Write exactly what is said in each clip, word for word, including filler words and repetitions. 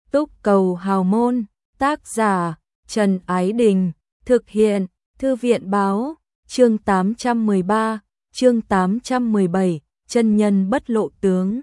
Túc Cầu Hào Môn, tác giả Trần Ái Đình, thực hiện Thư viện Báo, chương tám trăm mười ba, chương tám trăm mười bảy, chân nhân bất lộ tướng.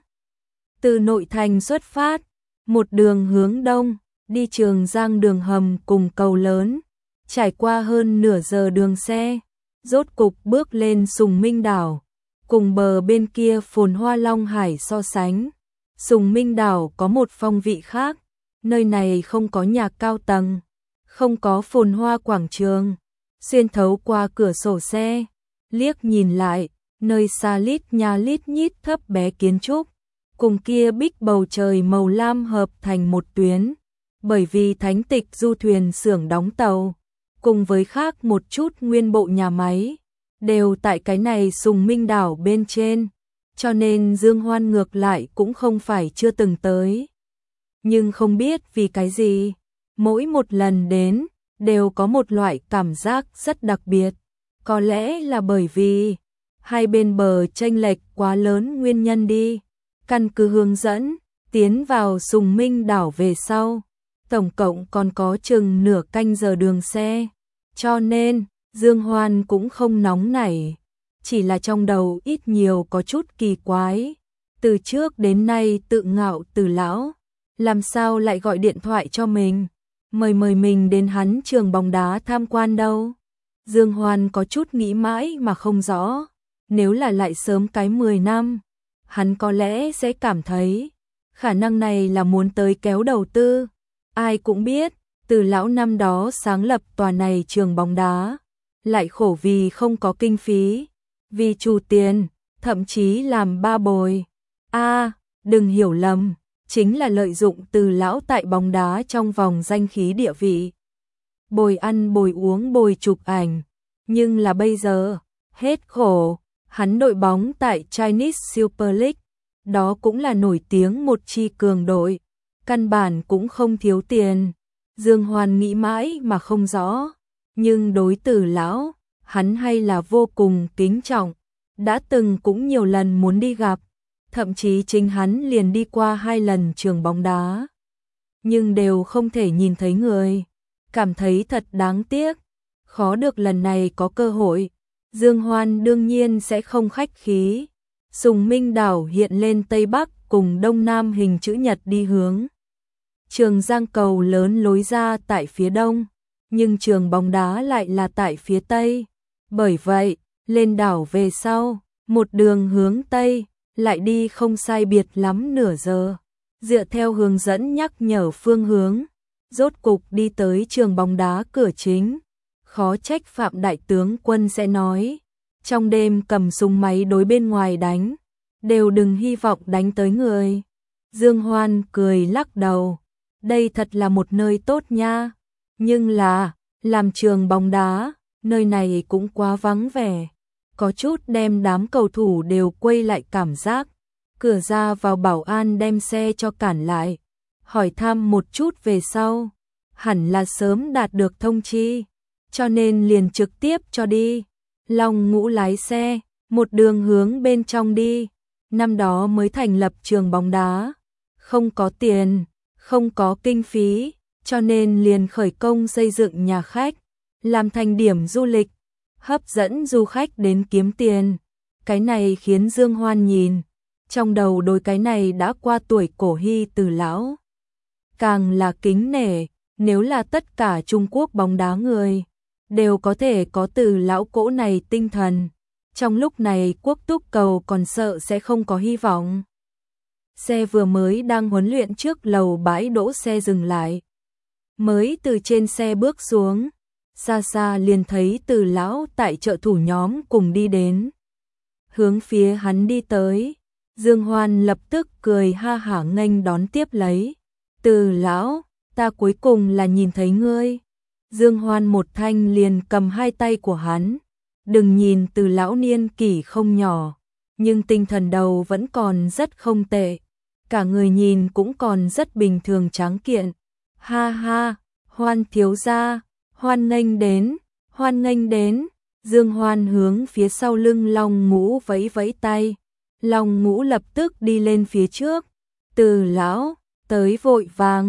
Từ nội thành xuất phát, một đường hướng đông, đi Trường Giang đường hầm cùng cầu lớn, trải qua hơn nửa giờ đường xe, rốt cục bước lên Sùng Minh đảo, cùng bờ bên kia phồn hoa Long Hải so sánh. Sùng Minh đảo có một phong vị khác, nơi này không có nhà cao tầng, không có phồn hoa quảng trường. Xuyên thấu qua cửa sổ xe, liếc nhìn lại, nơi xa lít nhà lít nhít thấp bé kiến trúc, cùng kia bích bầu trời màu lam hợp thành một tuyến. Bởi vì thánh tịch du thuyền xưởng đóng tàu, cùng với khác một chút nguyên bộ nhà máy, đều tại cái này Sùng Minh đảo bên trên, cho nên Dương Hoan ngược lại cũng không phải chưa từng tới. Nhưng không biết vì cái gì, mỗi một lần đến, đều có một loại cảm giác rất đặc biệt. Có lẽ là bởi vì hai bên bờ chênh lệch quá lớn nguyên nhân đi. Căn cứ hướng dẫn, tiến vào Sùng Minh đảo về sau, tổng cộng còn có chừng nửa canh giờ đường xe. Cho nên, Dương Hoan cũng không nóng nảy, chỉ là trong đầu ít nhiều có chút kỳ quái. Từ trước đến nay tự ngạo Từ lão, làm sao lại gọi điện thoại cho mình, mời mời mình đến hắn trường bóng đá tham quan đâu. Dương Hoan có chút nghĩ mãi mà không rõ, nếu là lại sớm cái mười năm, hắn có lẽ sẽ cảm thấy khả năng này là muốn tới kéo đầu tư. Ai cũng biết, Từ lão năm đó sáng lập tòa này trường bóng đá, lại khổ vì không có kinh phí, vì trù tiền, thậm chí làm ba bồi. A, à, đừng hiểu lầm, chính là lợi dụng Từ lão tại bóng đá trong vòng danh khí địa vị. Bồi ăn bồi uống bồi chụp ảnh, nhưng là bây giờ, hết khổ, hắn đội bóng tại Chinese Super League, đó cũng là nổi tiếng một chi cường đội, căn bản cũng không thiếu tiền. Dương Hoan nghĩ mãi mà không rõ, nhưng đối Từ lão, hắn hay là vô cùng kính trọng, đã từng cũng nhiều lần muốn đi gặp, thậm chí chính hắn liền đi qua hai lần trường bóng đá, nhưng đều không thể nhìn thấy người, cảm thấy thật đáng tiếc. Khó được lần này có cơ hội, Dương Hoan đương nhiên sẽ không khách khí. Sùng Minh đảo hiện lên Tây Bắc cùng Đông Nam hình chữ nhật đi hướng Trường Giang cầu lớn lối ra tại phía đông, nhưng trường bóng đá lại là tại phía tây. Bởi vậy, lên đảo về sau, một đường hướng tây, lại đi không sai biệt lắm nửa giờ. Dựa theo hướng dẫn nhắc nhở phương hướng, rốt cục đi tới trường bóng đá cửa chính. Khó trách Phạm đại tướng quân sẽ nói, trong đêm cầm súng máy đối bên ngoài đánh, đều đừng hy vọng đánh tới người. Dương Hoan cười lắc đầu, đây thật là một nơi tốt nha, nhưng là, làm trường bóng đá, nơi này cũng quá vắng vẻ, có chút đem đám cầu thủ đều quay lại cảm giác. Cửa ra vào bảo an đem xe cho cản lại, hỏi thăm một chút về sau, hẳn là sớm đạt được thông chi, cho nên liền trực tiếp cho đi. Long Ngũ lái xe, một đường hướng bên trong đi. Năm đó mới thành lập trường bóng đá, không có tiền, không có kinh phí, cho nên liền khởi công xây dựng nhà khách, làm thành điểm du lịch, hấp dẫn du khách đến kiếm tiền. Cái này khiến Dương Hoan nhìn, trong đầu đối cái này đã qua tuổi cổ hy Từ lão, càng là kính nể. Nếu là tất cả Trung Quốc bóng đá người đều có thể có Từ lão cỗ này tinh thần, trong lúc này Quốc Túc cầu còn sợ sẽ không có hy vọng. Xe vừa mới đang huấn luyện trước lầu bãi đỗ xe dừng lại, mới từ trên xe bước xuống, xa xa liền thấy Từ lão tại trợ thủ nhóm cùng đi đến, hướng phía hắn đi tới. Dương Hoan lập tức cười ha hả nghênh đón tiếp lấy. Từ lão, ta cuối cùng là nhìn thấy ngươi. Dương Hoan một thanh liền cầm hai tay của hắn. Đừng nhìn Từ lão niên kỷ không nhỏ, nhưng tinh thần đầu vẫn còn rất không tệ. Cả người nhìn cũng còn rất bình thường tráng kiện. Ha ha, Hoan thiếu gia, hoan nghênh đến, hoan nghênh đến. Dương Hoan hướng phía sau lưng Long Ngũ vẫy vẫy tay. Long Ngũ lập tức đi lên phía trước. Từ lão, tới vội vàng,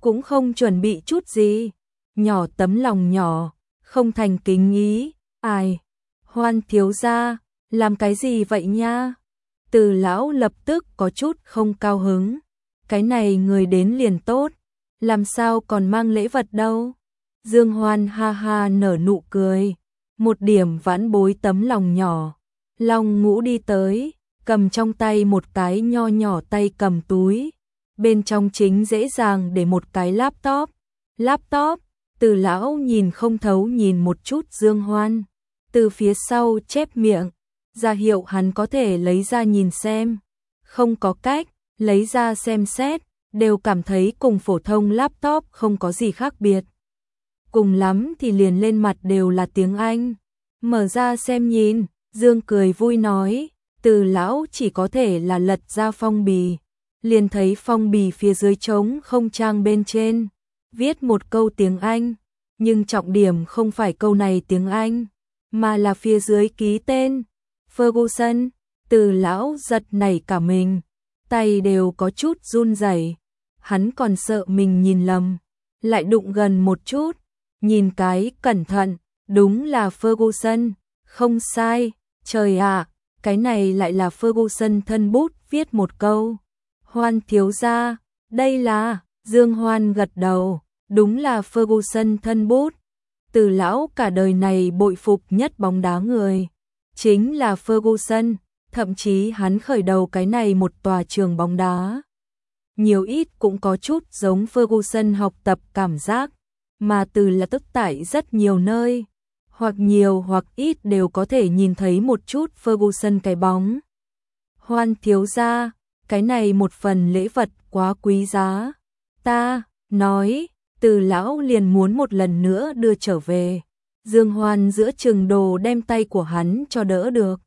cũng không chuẩn bị chút gì, nhỏ tấm lòng nhỏ, không thành kính ý, ai, Hoan thiếu gia, làm cái gì vậy nha? Từ lão lập tức có chút không cao hứng, cái này người đến liền tốt, làm sao còn mang lễ vật đâu? Dương Hoan ha ha nở nụ cười, một điểm vãn bối tấm lòng nhỏ. Long Ngũ đi tới, cầm trong tay một cái nho nhỏ tay cầm túi, bên trong chính dễ dàng để một cái laptop. Laptop, Từ lão nhìn không thấu nhìn một chút Dương Hoan, từ phía sau chép miệng, ra hiệu hắn có thể lấy ra nhìn xem. Không có cách, lấy ra xem xét, đều cảm thấy cùng phổ thông laptop không có gì khác biệt. Cùng lắm thì liền lên mặt đều là tiếng Anh. Mở ra xem nhìn, Dương cười vui nói, Từ lão chỉ có thể là lật ra phong bì, liền thấy phong bì phía dưới trống không, trang bên trên viết một câu tiếng Anh, nhưng trọng điểm không phải câu này tiếng Anh, mà là phía dưới ký tên Ferguson. Từ lão giật nảy cả mình, tay đều có chút run rẩy. Hắn còn sợ mình nhìn lầm, lại đụng gần một chút, nhìn cái cẩn thận, đúng là Ferguson, không sai. Trời ạ, cái này lại là Ferguson thân bút viết một câu. Hoan thiếu gia, đây là, Dương Hoan gật đầu, đúng là Ferguson thân bút. Từ lão cả đời này bội phục nhất bóng đá người, chính là Ferguson, thậm chí hắn khởi đầu cái này một tòa trường bóng đá. Nhiều ít cũng có chút giống Ferguson học tập cảm giác, mà từ là tức tại rất nhiều nơi, hoặc nhiều hoặc ít đều có thể nhìn thấy một chút Ferguson cái bóng. Hoan thiếu gia, cái này một phần lễ vật quá quý giá. Ta, nói, Từ lão liền muốn một lần nữa đưa trở về. Dương Hoan giữa chừng đồ đem tay của hắn cho đỡ được.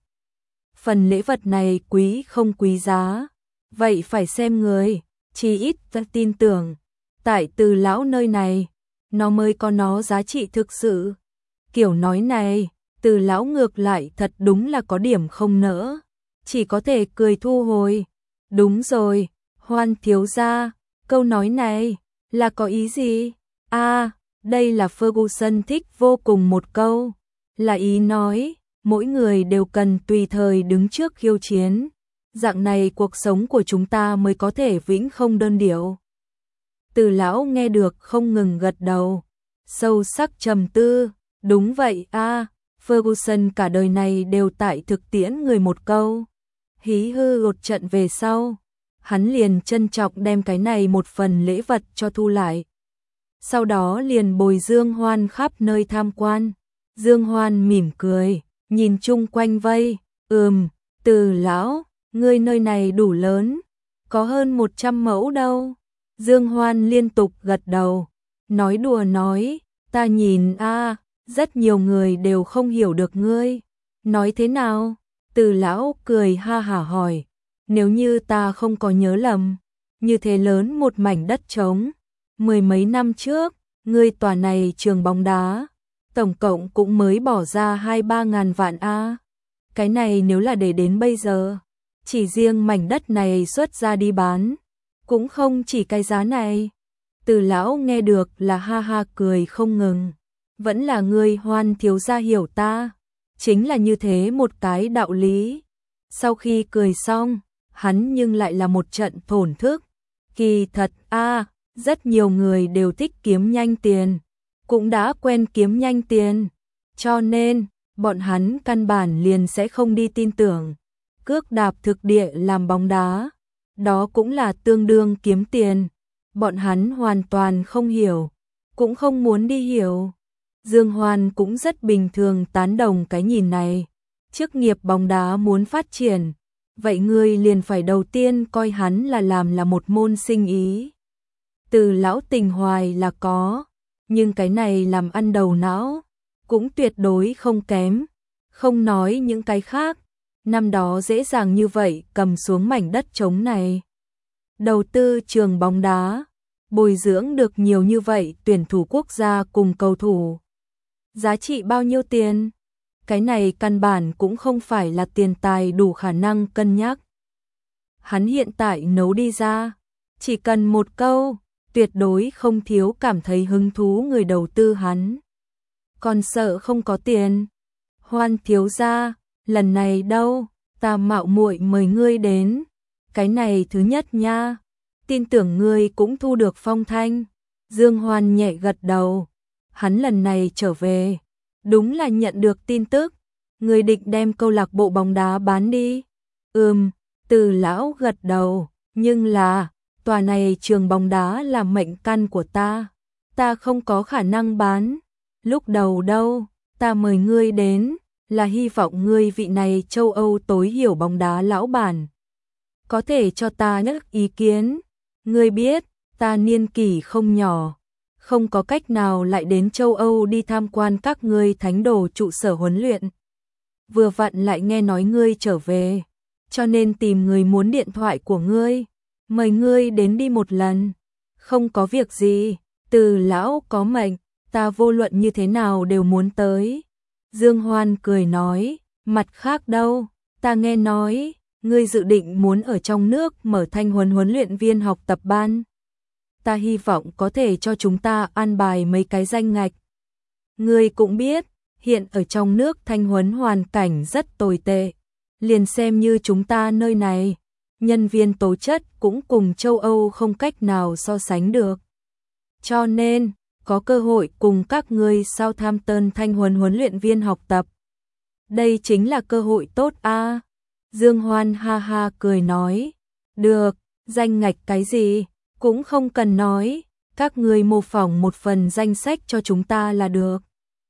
Phần lễ vật này quý không quý giá, vậy phải xem người, chỉ ít ta tin tưởng, tại Từ lão nơi này, nó mới có nó giá trị thực sự. Kiểu nói này, Từ lão ngược lại thật đúng là có điểm không nỡ, chỉ có thể cười thu hồi. Đúng rồi, Hoan thiếu gia, câu nói này là có ý gì? A, à, đây là Ferguson thích vô cùng một câu, là ý nói, mỗi người đều cần tùy thời đứng trước khiêu chiến, dạng này cuộc sống của chúng ta mới có thể vĩnh không đơn điệu. Từ lão nghe được không ngừng gật đầu, sâu sắc trầm tư, đúng vậy a, à, Ferguson cả đời này đều tại thực tiễn người một câu. Hí hư một trận về sau, hắn liền trân trọng đem cái này một phần lễ vật cho thu lại. Sau đó liền bồi Dương Hoan khắp nơi tham quan. Dương Hoan mỉm cười, nhìn chung quanh vây, ừm, Từ lão, ngươi nơi này đủ lớn, có hơn một trăm mẫu đâu. Dương Hoan liên tục gật đầu, nói đùa nói, ta nhìn a, à, rất nhiều người đều không hiểu được ngươi. Nói thế nào? Từ lão cười ha hả hỏi, nếu như ta không có nhớ lầm, như thế lớn một mảnh đất trống, mười mấy năm trước, ngươi tòa này trường bóng đá, tổng cộng cũng mới bỏ ra hai ba ngàn vạn a. Cái này nếu là để đến bây giờ, chỉ riêng mảnh đất này xuất ra đi bán, cũng không chỉ cái giá này. Từ lão nghe được là ha ha cười không ngừng, vẫn là ngươi Hoan thiếu gia hiểu ta, chính là như thế một cái đạo lý. Sau khi cười xong, hắn nhưng lại là một trận thổn thức. Kỳ thật a, à, rất nhiều người đều thích kiếm nhanh tiền, cũng đã quen kiếm nhanh tiền, cho nên bọn hắn căn bản liền sẽ không đi tin tưởng cước đạp thực địa làm bóng đá, đó cũng là tương đương kiếm tiền. Bọn hắn hoàn toàn không hiểu, cũng không muốn đi hiểu. Dương Hoan cũng rất bình thường tán đồng cái nhìn này. Chức nghiệp bóng đá muốn phát triển, vậy ngươi liền phải đầu tiên coi hắn là làm là một môn sinh ý. Từ lão tình hoài là có, nhưng cái này làm ăn đầu não, cũng tuyệt đối không kém. Không nói những cái khác, năm đó dễ dàng như vậy cầm xuống mảnh đất trống này. Đầu tư trường bóng đá, bồi dưỡng được nhiều như vậy tuyển thủ quốc gia cùng cầu thủ. Giá trị bao nhiêu tiền? Cái này căn bản cũng không phải là tiền tài đủ khả năng cân nhắc. Hắn hiện tại nấu đi ra, chỉ cần một câu, tuyệt đối không thiếu cảm thấy hứng thú người đầu tư hắn. Còn sợ không có tiền. Hoan thiếu gia, lần này đâu, ta mạo muội mời ngươi đến. Cái này thứ nhất nha, tin tưởng ngươi cũng thu được phong thanh. Dương Hoan nhẹ gật đầu. Hắn lần này trở về, đúng là nhận được tin tức. Ngươi định đem câu lạc bộ bóng đá bán đi. Ừm, Từ lão gật đầu, nhưng là, tòa này trường bóng đá là mệnh căn của ta. Ta không có khả năng bán. Lúc đầu đâu, ta mời ngươi đến, là hy vọng ngươi vị này châu Âu tối hiểu bóng đá lão bản có thể cho ta nhắc ý kiến. Ngươi biết, ta niên kỷ không nhỏ, không có cách nào lại đến châu Âu đi tham quan các ngươi thánh đồ trụ sở huấn luyện. Vừa vặn lại nghe nói ngươi trở về, cho nên tìm người muốn điện thoại của ngươi, mời ngươi đến đi một lần. Không có việc gì, Từ lão có mệnh, ta vô luận như thế nào đều muốn tới. Dương Hoan cười nói, mặt khác đâu, ta nghe nói, ngươi dự định muốn ở trong nước mở Thanh Huấn huấn luyện viên học tập ban. Ta hy vọng có thể cho chúng ta an bài mấy cái danh ngạch. Ngươi cũng biết, hiện ở trong nước Thanh Huấn hoàn cảnh rất tồi tệ. Liền xem như chúng ta nơi này, nhân viên tố chất cũng cùng châu Âu không cách nào so sánh được. Cho nên, có cơ hội cùng các ngươi Southampton Thanh Huấn huấn luyện viên học tập. Đây chính là cơ hội tốt a. Dương Hoan ha ha cười nói, được, danh ngạch cái gì, cũng không cần nói, các ngươi mô phỏng một phần danh sách cho chúng ta là được.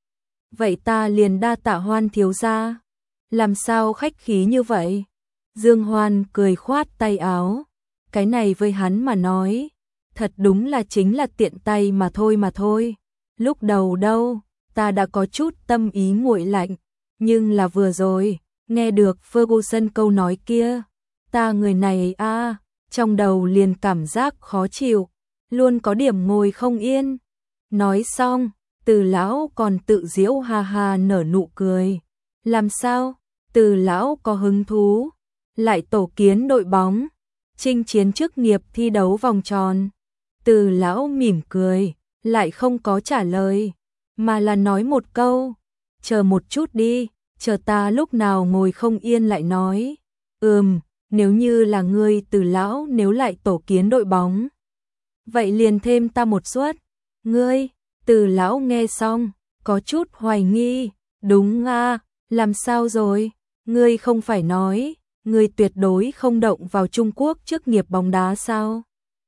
Vậy ta liền đa tạ Hoan thiếu gia. Làm sao khách khí như vậy? Dương Hoan cười khoát tay áo, cái này với hắn mà nói, thật đúng là chính là tiện tay mà thôi mà thôi. Lúc đầu đâu, ta đã có chút tâm ý nguội lạnh, nhưng là vừa rồi, nghe được Ferguson câu nói kia, ta người này a, trong đầu liền cảm giác khó chịu, luôn có điểm ngồi không yên. Nói xong, Từ lão còn tự giễu ha ha nở nụ cười. Làm sao? Từ lão có hứng thú, lại tổ kiến đội bóng, chinh chiến chức nghiệp thi đấu vòng tròn. Từ lão mỉm cười, lại không có trả lời, mà là nói một câu, chờ một chút đi, chờ ta lúc nào ngồi không yên lại nói. Ừm, nếu như là ngươi Từ lão nếu lại tổ kiến đội bóng, vậy liền thêm ta một suất. Ngươi, Từ lão nghe xong, có chút hoài nghi, đúng a, làm sao rồi? Ngươi không phải nói, ngươi tuyệt đối không động vào Trung Quốc chức nghiệp bóng đá sao?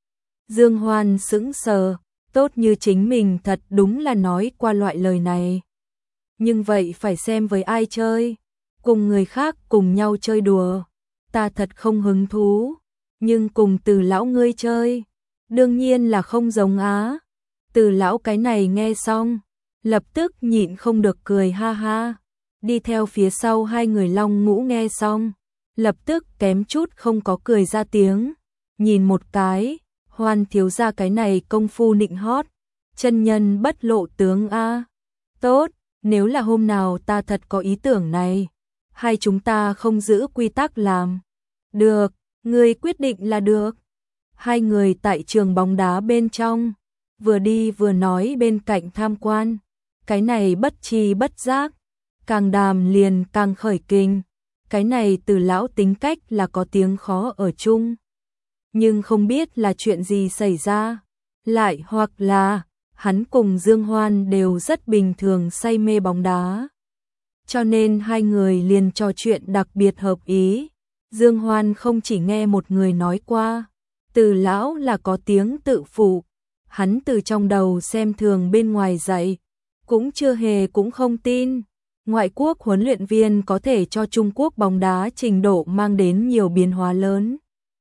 Dương Hoan sững sờ, tốt như chính mình thật đúng là nói qua loại lời này. Nhưng vậy phải xem với ai chơi, cùng người khác cùng nhau chơi đùa, ta thật không hứng thú, nhưng cùng Từ lão ngươi chơi, đương nhiên là không giống á. Từ lão cái này nghe xong, lập tức nhịn không được cười ha ha. Đi theo phía sau hai người Long Ngũ nghe xong, lập tức kém chút không có cười ra tiếng. Nhìn một cái, Hoan thiếu gia cái này công phu nịnh hót, chân nhân bất lộ tướng a. Tốt, nếu là hôm nào ta thật có ý tưởng này, hai chúng ta không giữ quy tắc làm. Được, ngươi quyết định là được. Hai người tại trường bóng đá bên trong, vừa đi vừa nói bên cạnh tham quan. Cái này bất chi bất giác, càng đàm liền càng khởi kinh. Cái này Từ lão tính cách là có tiếng khó ở chung. Nhưng không biết là chuyện gì xảy ra. Lại hoặc là, hắn cùng Dương Hoan đều rất bình thường say mê bóng đá. Cho nên hai người liền trò chuyện đặc biệt hợp ý. Dương Hoan không chỉ nghe một người nói qua, Từ lão là có tiếng tự phụ. Hắn từ trong đầu xem thường bên ngoài dạy, cũng chưa hề cũng không tin. Ngoại quốc huấn luyện viên có thể cho Trung Quốc bóng đá trình độ mang đến nhiều biến hóa lớn.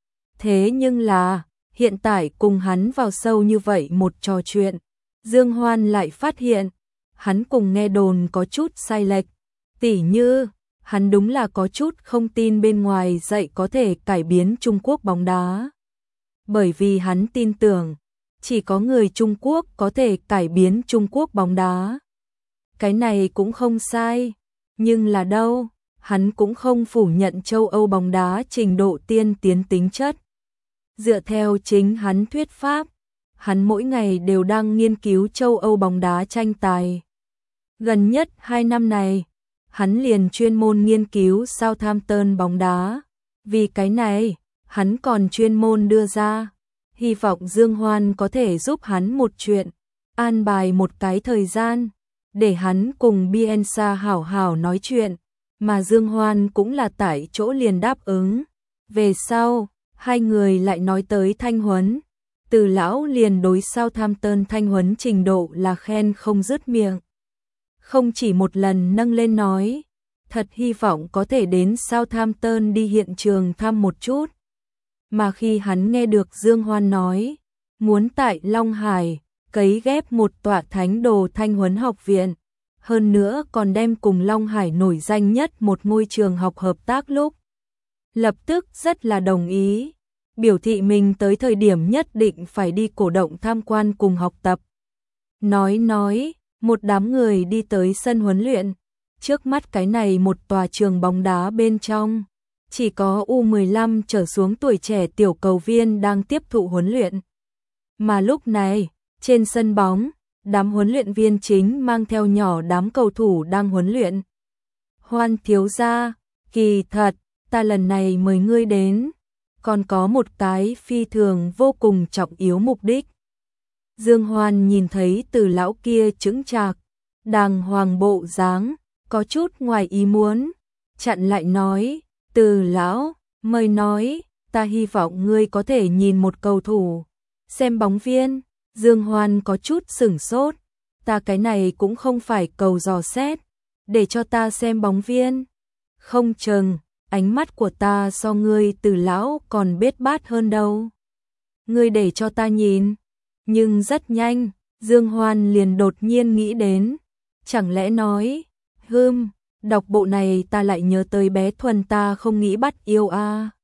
Thế nhưng là, hiện tại cùng hắn vào sâu như vậy một trò chuyện, Dương Hoan lại phát hiện, hắn cùng nghe đồn có chút sai lệch. Tỉ như, hắn đúng là có chút không tin bên ngoài dạy có thể cải biến Trung Quốc bóng đá. Bởi vì hắn tin tưởng, chỉ có người Trung Quốc có thể cải biến Trung Quốc bóng đá. Cái này cũng không sai, nhưng là đâu, hắn cũng không phủ nhận châu Âu bóng đá trình độ tiên tiến tính chất. Dựa theo chính hắn thuyết pháp, hắn mỗi ngày đều đang nghiên cứu châu Âu bóng đá tranh tài. Gần nhất hai năm này, hắn liền chuyên môn nghiên cứu Southampton bóng đá. Vì cái này, hắn còn chuyên môn đưa ra, hy vọng Dương Hoan có thể giúp hắn một chuyện, an bài một cái thời gian, để hắn cùng Bielsa hảo hảo nói chuyện, mà Dương Hoan cũng là tại chỗ liền đáp ứng. Về sau, hai người lại nói tới thanh huấn, Từ lão liền đối Southampton thanh huấn trình độ là khen không dứt miệng. Không chỉ một lần nâng lên nói, thật hy vọng có thể đến Southampton đi hiện trường thăm một chút. Mà khi hắn nghe được Dương Hoan nói, muốn tại Long Hải cấy ghép một tọa thánh đồ thanh huấn học viện, hơn nữa còn đem cùng Long Hải nổi danh nhất một ngôi trường học hợp tác lúc, lập tức rất là đồng ý, biểu thị mình tới thời điểm nhất định phải đi cổ động tham quan cùng học tập. Nói nói, một đám người đi tới sân huấn luyện, trước mắt cái này một tòa trường bóng đá bên trong, chỉ có U mười lăm trở xuống tuổi trẻ tiểu cầu viên đang tiếp thụ huấn luyện. Mà lúc này, trên sân bóng, đám huấn luyện viên chính mang theo nhỏ đám cầu thủ đang huấn luyện. Hoan thiếu gia, kỳ thật, ta lần này mời ngươi đến, còn có một cái phi thường vô cùng trọng yếu mục đích. Dương Hoan nhìn thấy Từ lão kia chững chạc, đàng hoàng bộ dáng, có chút ngoài ý muốn, chặn lại nói, Từ lão, mời nói, ta hy vọng ngươi có thể nhìn một cầu thủ, xem bóng viên. Dương Hoan có chút sửng sốt, ta cái này cũng không phải cầu dò xét, để cho ta xem bóng viên. Không chừng, ánh mắt của ta so ngươi Từ lão còn bết bát hơn đâu. Ngươi để cho ta nhìn. Nhưng rất nhanh, Dương Hoan liền đột nhiên nghĩ đến, chẳng lẽ nói, hừm, đọc bộ này ta lại nhớ tới bé Thuần ta không nghĩ bắt yêu a. À.